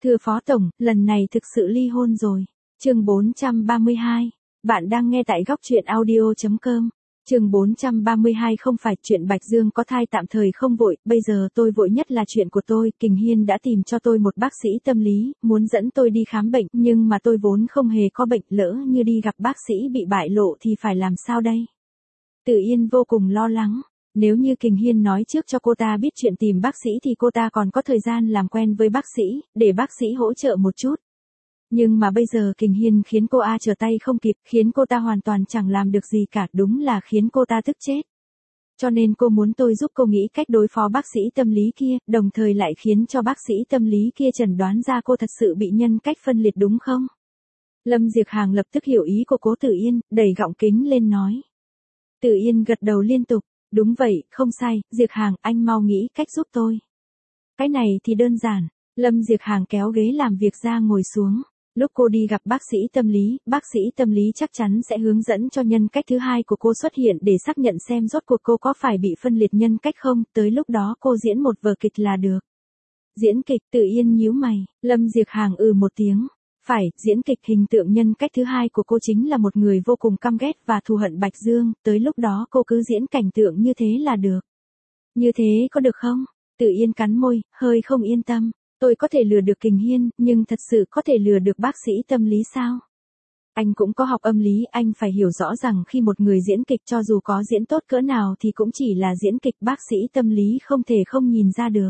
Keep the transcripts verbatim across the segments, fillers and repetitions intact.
Thưa Phó Tổng, lần này thực sự ly hôn rồi. Chương bốn trăm ba mươi hai. Bạn đang nghe tại góc truyện audio chấm com. Chương bốn trăm ba mươi hai không phải chuyện Bạch Dương có thai tạm thời không vội, bây giờ tôi vội nhất là chuyện của tôi. Kình Hiên đã tìm cho tôi một bác sĩ tâm lý, muốn dẫn tôi đi khám bệnh, nhưng mà tôi vốn không hề có bệnh, lỡ như đi gặp bác sĩ bị bại lộ thì phải làm sao đây? Tử Yên vô cùng lo lắng. Nếu như Kình Hiên nói trước cho cô ta biết chuyện tìm bác sĩ thì cô ta còn có thời gian làm quen với bác sĩ, để bác sĩ hỗ trợ một chút. Nhưng mà bây giờ Kình Hiên khiến cô A trở tay không kịp, khiến cô ta hoàn toàn chẳng làm được gì cả, đúng là khiến cô ta tức chết. Cho nên cô muốn tôi giúp cô nghĩ cách đối phó bác sĩ tâm lý kia, đồng thời lại khiến cho bác sĩ tâm lý kia chẩn đoán ra cô thật sự bị nhân cách phân liệt đúng không? Lâm Diệp Hàng lập tức hiểu ý của Cố Tử Yên, đẩy gọng kính lên nói. Tử Yên gật đầu liên tục. Đúng vậy, không sai, Diệp Hàng, anh mau nghĩ cách giúp tôi. Cái này thì đơn giản. Lâm Diệp Hàng kéo ghế làm việc ra ngồi xuống. Lúc cô đi gặp bác sĩ tâm lý, bác sĩ tâm lý chắc chắn sẽ hướng dẫn cho nhân cách thứ hai của cô xuất hiện để xác nhận xem rốt cuộc cô có phải bị phân liệt nhân cách không, tới lúc đó cô diễn một vở kịch là được. Diễn kịch, Tử Yên nhíu mày, Lâm Diệp Hàng ừ một tiếng. Phải, diễn kịch hình tượng nhân cách thứ hai của cô chính là một người vô cùng căm ghét và thù hận Bạch Dương, tới lúc đó cô cứ diễn cảnh tượng như thế là được. Như thế có được không? Tử Yên cắn môi, hơi không yên tâm. Tôi có thể lừa được Kình Hiên, nhưng thật sự có thể lừa được bác sĩ tâm lý sao? Anh cũng có học âm lý, anh phải hiểu rõ rằng khi một người diễn kịch cho dù có diễn tốt cỡ nào thì cũng chỉ là diễn kịch, bác sĩ tâm lý không thể không nhìn ra được.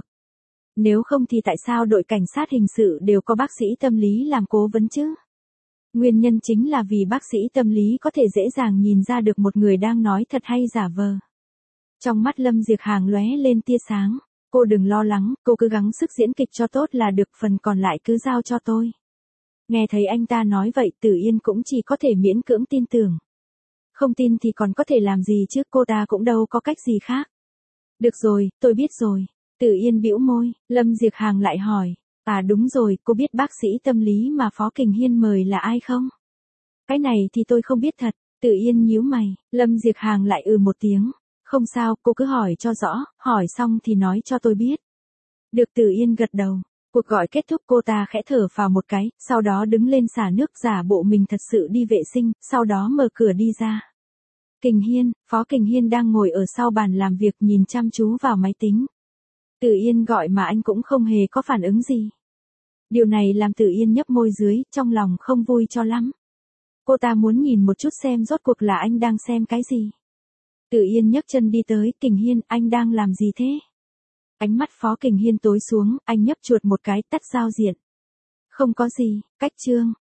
Nếu không thì tại sao đội cảnh sát hình sự đều có bác sĩ tâm lý làm cố vấn chứ? Nguyên nhân chính là vì bác sĩ tâm lý có thể dễ dàng nhìn ra được một người đang nói thật hay giả vờ. Trong mắt Lâm Diệp Hàng lóe lên tia sáng. Cô đừng lo lắng, cô cứ gắng sức diễn kịch cho tốt là được, phần còn lại cứ giao cho tôi. Nghe thấy anh ta nói vậy, Tử Yên cũng chỉ có thể miễn cưỡng tin tưởng. Không tin thì còn có thể làm gì chứ, cô ta cũng đâu có cách gì khác. Được rồi, tôi biết rồi. Tử Yên bĩu môi, Lâm Diệp Hàng lại hỏi, à đúng rồi, cô biết bác sĩ tâm lý mà Phó Kình Hiên mời là ai không? Cái này thì tôi không biết thật. Tử Yên nhíu mày, Lâm Diệp Hàng lại ừ một tiếng. Không sao, cô cứ hỏi cho rõ, hỏi xong thì nói cho tôi biết. Được, Tử Yên gật đầu. Cuộc gọi kết thúc, cô ta khẽ thở phào một cái, sau đó đứng lên xả nước giả bộ mình thật sự đi vệ sinh, sau đó mở cửa đi ra. Kình Hiên, Phó Kình Hiên đang ngồi ở sau bàn làm việc nhìn chăm chú vào máy tính. Tử Yên gọi mà anh cũng không hề có phản ứng gì. Điều này làm Tử Yên nhấp môi dưới, trong lòng không vui cho lắm. Cô ta muốn nhìn một chút xem rốt cuộc là anh đang xem cái gì. Tử Yên nhấc chân đi tới, Kình Hiên, anh đang làm gì thế? Ánh mắt Phó Kình Hiên tối xuống, anh nhấp chuột một cái, tắt giao diện. Không có gì, cách chương.